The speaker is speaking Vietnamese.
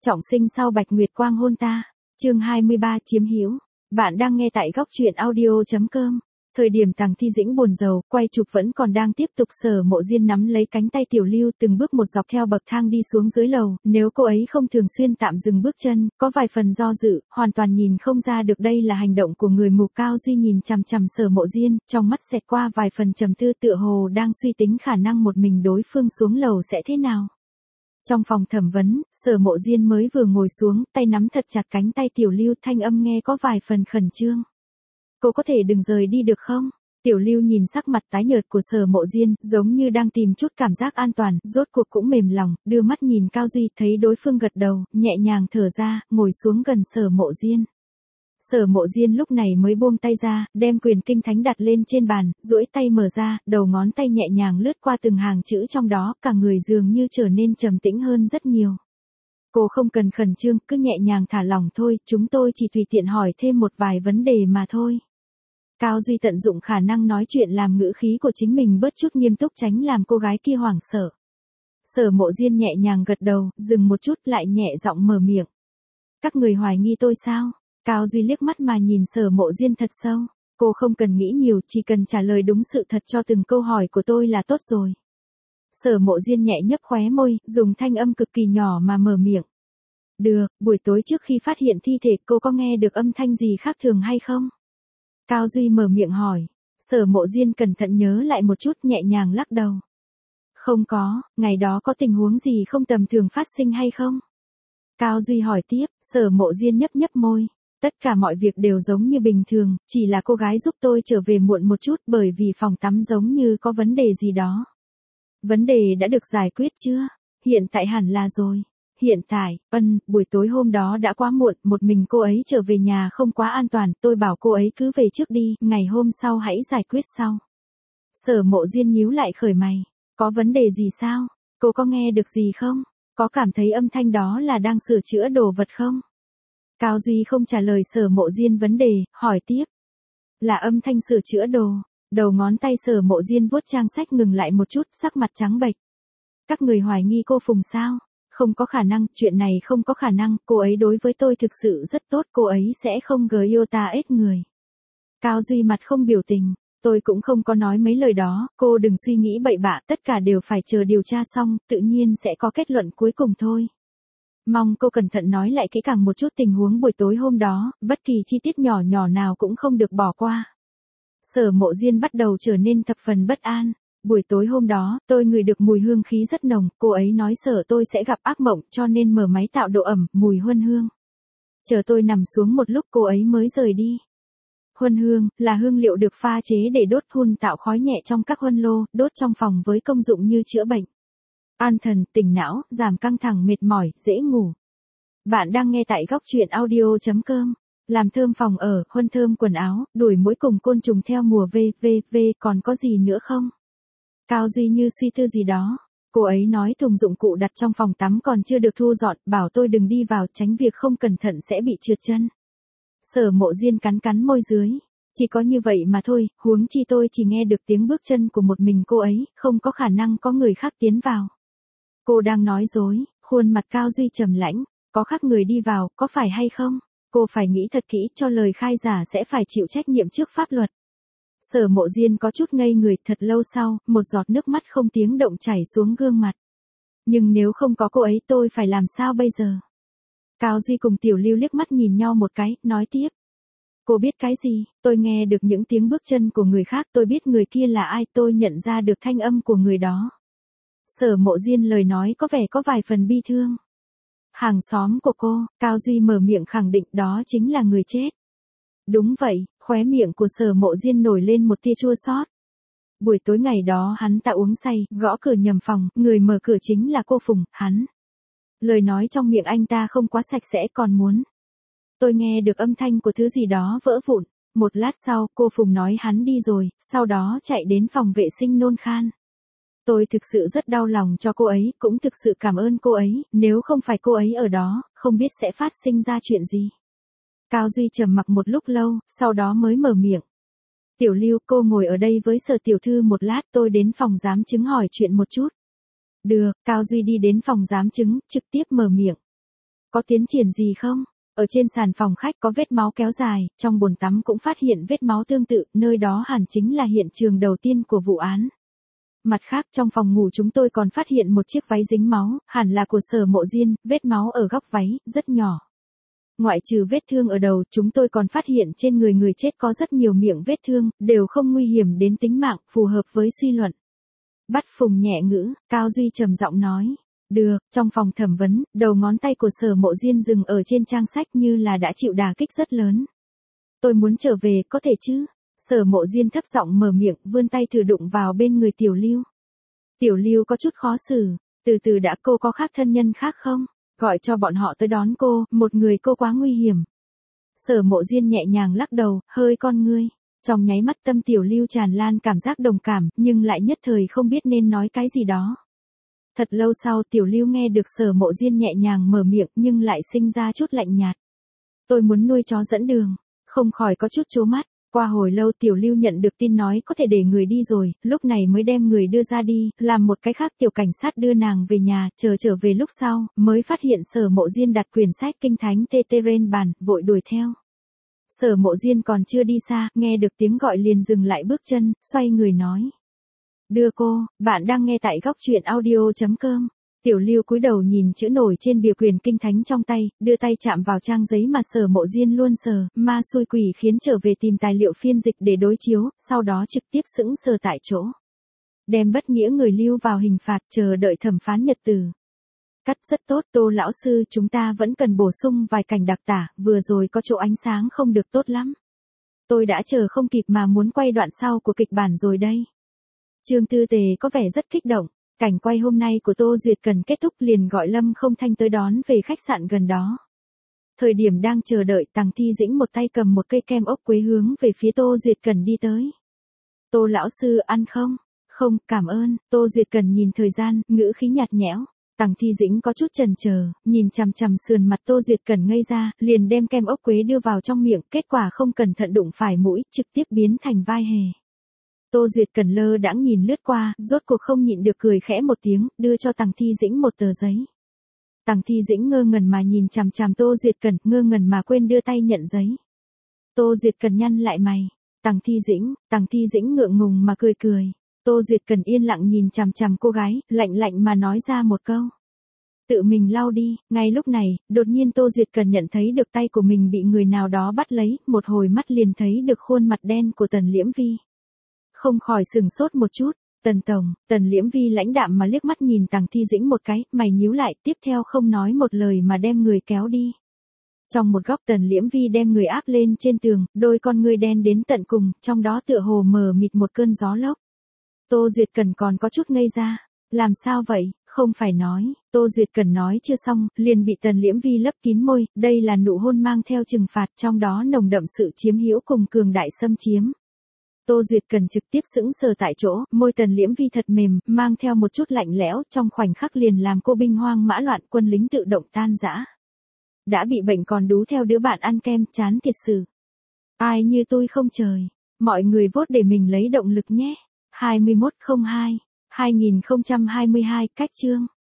Trọng sinh sau Bạch Nguyệt Quang hôn ta. Chương 23 chiếm hữu. Bạn đang nghe tại góc truyện audio.com. Thời điểm Tằng Thi Dĩnh buồn rầu, quay chụp vẫn còn đang tiếp tục, Sở Mộ Diên nắm lấy cánh tay Tiểu Lưu từng bước một dọc theo bậc thang đi xuống dưới lầu, nếu cô ấy không thường xuyên tạm dừng bước chân, có vài phần do dự, hoàn toàn nhìn không ra được đây là hành động của người mù. Cao Duy nhìn chằm chằm Sở Mộ Diên, trong mắt xẹt qua vài phần trầm tư, tựa hồ đang suy tính khả năng một mình đối phương xuống lầu sẽ thế nào. Trong phòng thẩm vấn, Sở Mộ Diên mới vừa ngồi xuống, tay nắm thật chặt cánh tay Tiểu Lưu, thanh âm nghe có vài phần khẩn trương. Cô có thể đừng rời đi được không? Tiểu Lưu nhìn sắc mặt tái nhợt của Sở Mộ Diên, giống như đang tìm chút cảm giác an toàn, rốt cuộc cũng mềm lòng, đưa mắt nhìn Cao Duy, thấy đối phương gật đầu, nhẹ nhàng thở ra, ngồi xuống gần Sở Mộ Diên. Sở Mộ Diên lúc này mới buông tay ra, đem quyền kinh thánh đặt lên trên bàn, duỗi tay mở ra, đầu ngón tay nhẹ nhàng lướt qua từng hàng chữ trong đó, cả người dường như trở nên trầm tĩnh hơn rất nhiều. Cô không cần khẩn trương, cứ nhẹ nhàng thả lỏng thôi, chúng tôi chỉ tùy tiện hỏi thêm một vài vấn đề mà thôi. Cao Duy tận dụng khả năng nói chuyện làm ngữ khí của chính mình bớt chút nghiêm túc, tránh làm cô gái kia hoảng sợ. Sở Mộ Diên nhẹ nhàng gật đầu, dừng một chút lại nhẹ giọng mở miệng. Các người hoài nghi tôi sao? Cao Duy liếc mắt mà nhìn Sở Mộ Diên thật sâu. Cô không cần nghĩ nhiều, chỉ cần trả lời đúng sự thật cho từng câu hỏi của tôi là tốt rồi. Sở Mộ Diên nhẹ nhấp khóe môi, dùng thanh âm cực kỳ nhỏ mà mở miệng. Được, buổi tối trước khi phát hiện thi thể cô có nghe được âm thanh gì khác thường hay không? Cao Duy mở miệng hỏi. Sở Mộ Diên cẩn thận nhớ lại một chút, nhẹ nhàng lắc đầu. Không có, ngày đó có tình huống gì không tầm thường phát sinh hay không? Cao Duy hỏi tiếp. Sở Mộ Diên nhấp nhấp môi. Tất cả mọi việc đều giống như bình thường, chỉ là cô gái giúp tôi trở về muộn một chút bởi vì phòng tắm giống như có vấn đề gì đó. Vấn đề đã được giải quyết chưa? Hiện tại hẳn là rồi. Hiện tại, buổi tối hôm đó đã quá muộn, một mình cô ấy trở về nhà không quá an toàn, tôi bảo cô ấy cứ về trước đi, ngày hôm sau hãy giải quyết sau. Sở Mộ Diên nhíu lại khởi mày. Có vấn đề gì sao? Cô có nghe được gì không? Có cảm thấy âm thanh đó là đang sửa chữa đồ vật không? Cao Duy không trả lời Sở Mộ Diên vấn đề, hỏi tiếp. Là âm thanh sửa chữa đồ. Đầu ngón tay Sở Mộ Diên vuốt trang sách ngừng lại một chút, sắc mặt trắng bệch. Các người hoài nghi cô Phùng sao? Không có khả năng, chuyện này không có khả năng, cô ấy đối với tôi thực sự rất tốt, cô ấy sẽ không yêu ta ết người. Cao Duy mặt không biểu tình, tôi cũng không có nói mấy lời đó, cô đừng suy nghĩ bậy bạ, tất cả đều phải chờ điều tra xong, tự nhiên sẽ có kết luận cuối cùng thôi. Mong cô cẩn thận nói lại kỹ càng một chút tình huống buổi tối hôm đó, bất kỳ chi tiết nhỏ nhỏ nào cũng không được bỏ qua. Sở Mộ Diên bắt đầu trở nên thập phần bất an. Buổi tối hôm đó, tôi ngửi được mùi hương khí rất nồng, cô ấy nói sợ tôi sẽ gặp ác mộng cho nên mở máy tạo độ ẩm, mùi huân hương. Chờ tôi nằm xuống một lúc cô ấy mới rời đi. Huân hương, là hương liệu được pha chế để đốt hun tạo khói nhẹ trong các huân lô, đốt trong phòng với công dụng như chữa bệnh. An thần, tỉnh não, giảm căng thẳng mệt mỏi, dễ ngủ. Bạn đang nghe tại góc truyện audio.com. Làm thơm phòng ở, huân thơm quần áo, đuổi muỗi cùng côn trùng theo mùa còn có gì nữa không? Cao Duy như suy tư gì đó. Cô ấy nói thùng dụng cụ đặt trong phòng tắm còn chưa được thu dọn, bảo tôi đừng đi vào, tránh việc không cẩn thận sẽ bị trượt chân. Sở Mộ Diên cắn cắn môi dưới. Chỉ có như vậy mà thôi, huống chi tôi chỉ nghe được tiếng bước chân của một mình cô ấy, không có khả năng có người khác tiến vào. Cô đang nói dối. Khuôn mặt Cao Duy trầm lãnh. Có khác người đi vào, có phải hay không? Cô phải nghĩ thật kỹ, cho lời khai giả sẽ phải chịu trách nhiệm trước pháp luật. Sở Mộ Diên có chút ngây người, thật lâu sau, một giọt nước mắt không tiếng động chảy xuống gương mặt. Nhưng nếu không có cô ấy tôi phải làm sao bây giờ? Cao Duy cùng Tiểu Lưu liếc mắt nhìn nhau một cái, nói tiếp. Cô biết cái gì? Tôi nghe được những tiếng bước chân của người khác, tôi biết người kia là ai, tôi nhận ra được thanh âm của người đó. Sở Mộ Diên lời nói có vẻ có vài phần bi thương. Hàng xóm của cô, Cao Duy mở miệng khẳng định đó chính là người chết. Đúng vậy, khóe miệng của Sở Mộ Diên nổi lên một tia chua xót. Buổi tối ngày đó hắn ta uống say, gõ cửa nhầm phòng, người mở cửa chính là cô Phùng, hắn. Lời nói trong miệng anh ta không quá sạch sẽ còn muốn. Tôi nghe được âm thanh của thứ gì đó vỡ vụn. Một lát sau, cô Phùng nói hắn đi rồi, sau đó chạy đến phòng vệ sinh nôn khan. Tôi thực sự rất đau lòng cho cô ấy, cũng thực sự cảm ơn cô ấy, nếu không phải cô ấy ở đó, không biết sẽ phát sinh ra chuyện gì. Cao Duy trầm mặc một lúc lâu, sau đó mới mở miệng. Tiểu Lưu, cô ngồi ở đây với Sở tiểu thư một lát, tôi đến phòng giám chứng hỏi chuyện một chút. Được, Cao Duy đi đến phòng giám chứng, trực tiếp mở miệng. Có tiến triển gì không? Ở trên sàn phòng khách có vết máu kéo dài, trong bồn tắm cũng phát hiện vết máu tương tự, nơi đó hẳn chính là hiện trường đầu tiên của vụ án. Mặt khác trong phòng ngủ chúng tôi còn phát hiện một chiếc váy dính máu, hẳn là của Sở Mộ Diên, vết máu ở góc váy, rất nhỏ. Ngoại trừ vết thương ở đầu, chúng tôi còn phát hiện trên người người chết có rất nhiều miệng vết thương, đều không nguy hiểm đến tính mạng, phù hợp với suy luận. Bắt Phùng nhẹ ngữ, Cao Duy trầm giọng nói. Được, trong phòng thẩm vấn, đầu ngón tay của Sở Mộ Diên dừng ở trên trang sách như là đã chịu đả kích rất lớn. Tôi muốn trở về, có thể chứ? Sở Mộ Diên thấp giọng mở miệng, vươn tay thử đụng vào bên người Tiểu Lưu. Tiểu Lưu có chút khó xử, từ từ đã, cô có khác thân nhân khác không? Gọi cho bọn họ tới đón cô, một người cô quá nguy hiểm. Sở Mộ Diên nhẹ nhàng lắc đầu, hơi con ngươi. Trong nháy mắt tâm Tiểu Lưu tràn lan cảm giác đồng cảm, nhưng lại nhất thời không biết nên nói cái gì đó. Thật lâu sau Tiểu Lưu nghe được Sở Mộ Diên nhẹ nhàng mở miệng nhưng lại sinh ra chút lạnh nhạt. Tôi muốn nuôi chó dẫn đường, không khỏi có chút trố mắt. Qua hồi lâu Tiểu Lưu nhận được tin nói có thể để người đi rồi, lúc này mới đem người đưa ra đi, làm một cái khác tiểu cảnh sát đưa nàng về nhà, trở về lúc sau, mới phát hiện Sở Mộ Diên đặt quyển sách kinh thánh tê lên bàn, vội đuổi theo. Sở Mộ Diên còn chưa đi xa, nghe được tiếng gọi liền dừng lại bước chân, xoay người nói. Đưa cô, bạn đang nghe tại góc truyện audio.com. Tiểu Lưu cúi đầu nhìn chữ nổi trên bìa quyển kinh thánh trong tay, đưa tay chạm vào trang giấy mà Sở Mộ Diên luôn sờ, ma xui quỷ khiến trở về tìm tài liệu phiên dịch để đối chiếu, sau đó trực tiếp sững sờ tại chỗ. Đem bất nghĩa người lưu vào hình phạt, chờ đợi thẩm phán nhật tử. Cắt rất tốt, Tô lão sư, chúng ta vẫn cần bổ sung vài cảnh đặc tả, vừa rồi có chỗ ánh sáng không được tốt lắm. Tôi đã chờ không kịp mà muốn quay đoạn sau của kịch bản rồi đây. Trương Tư Tề có vẻ rất kích động. Cảnh quay hôm nay của Tô Duyệt Cần kết thúc liền gọi Lâm Không Thanh tới đón về khách sạn gần đó. Thời điểm đang chờ đợi, Tằng Thi Dĩnh một tay cầm một cây kem ốc quế hướng về phía Tô Duyệt Cần đi tới. Tô lão sư ăn không? Không, cảm ơn. Tô Duyệt Cần nhìn thời gian, ngữ khí nhạt nhẽo. Tằng Thi Dĩnh có chút chần chờ, nhìn chằm chằm sườn mặt Tô Duyệt Cần ngây ra, liền đem kem ốc quế đưa vào trong miệng, kết quả không cẩn thận đụng phải mũi, trực tiếp biến thành vai hề. Tô Duyệt Cần lơ đãng nhìn lướt qua, rốt cuộc không nhịn được cười khẽ một tiếng, đưa cho Tằng Thi Dĩnh một tờ giấy. Tằng Thi Dĩnh ngơ ngẩn mà nhìn chằm chằm Tô Duyệt Cần, ngơ ngẩn mà quên đưa tay nhận giấy. Tô Duyệt Cần nhăn lại mày. Tằng Thi Dĩnh ngượng ngùng mà cười cười. Tô Duyệt Cần yên lặng nhìn chằm chằm cô gái, lạnh lạnh mà nói ra một câu. Tự mình lau đi. Ngay lúc này, đột nhiên Tô Duyệt Cần nhận thấy được tay của mình bị người nào đó bắt lấy, một hồi mắt liền thấy được khuôn mặt đen của Tần Liễm Vi. Không khỏi sừng sốt một chút. Tần tổng, Tần Liễm Vi lãnh đạm mà liếc mắt nhìn Tằng Thi Dĩnh một cái, mày nhíu lại, tiếp theo không nói một lời mà đem người kéo đi. Trong một góc Tần Liễm Vi đem người áp lên trên tường, đôi con ngươi đen đến tận cùng, trong đó tựa hồ mờ mịt một cơn gió lốc. Tô Duyệt Cần còn có chút ngây ra. Làm sao vậy? Không phải nói. Tô Duyệt Cần nói chưa xong, liền bị Tần Liễm Vi lấp kín môi, đây là nụ hôn mang theo trừng phạt, trong đó nồng đậm sự chiếm hữu cùng cường đại xâm chiếm. Tô Duyệt Cần trực tiếp sững sờ tại chỗ, môi Tần Liễm Vi thật mềm, mang theo một chút lạnh lẽo, trong khoảnh khắc liền làm cô binh hoang mã loạn, quân lính tự động tan rã. Đã bị bệnh còn đú theo đứa bạn ăn kem, chán thiệt sự. Ai như tôi không trời. Mọi người vote để mình lấy động lực nhé. 2102, 2022, cách chương.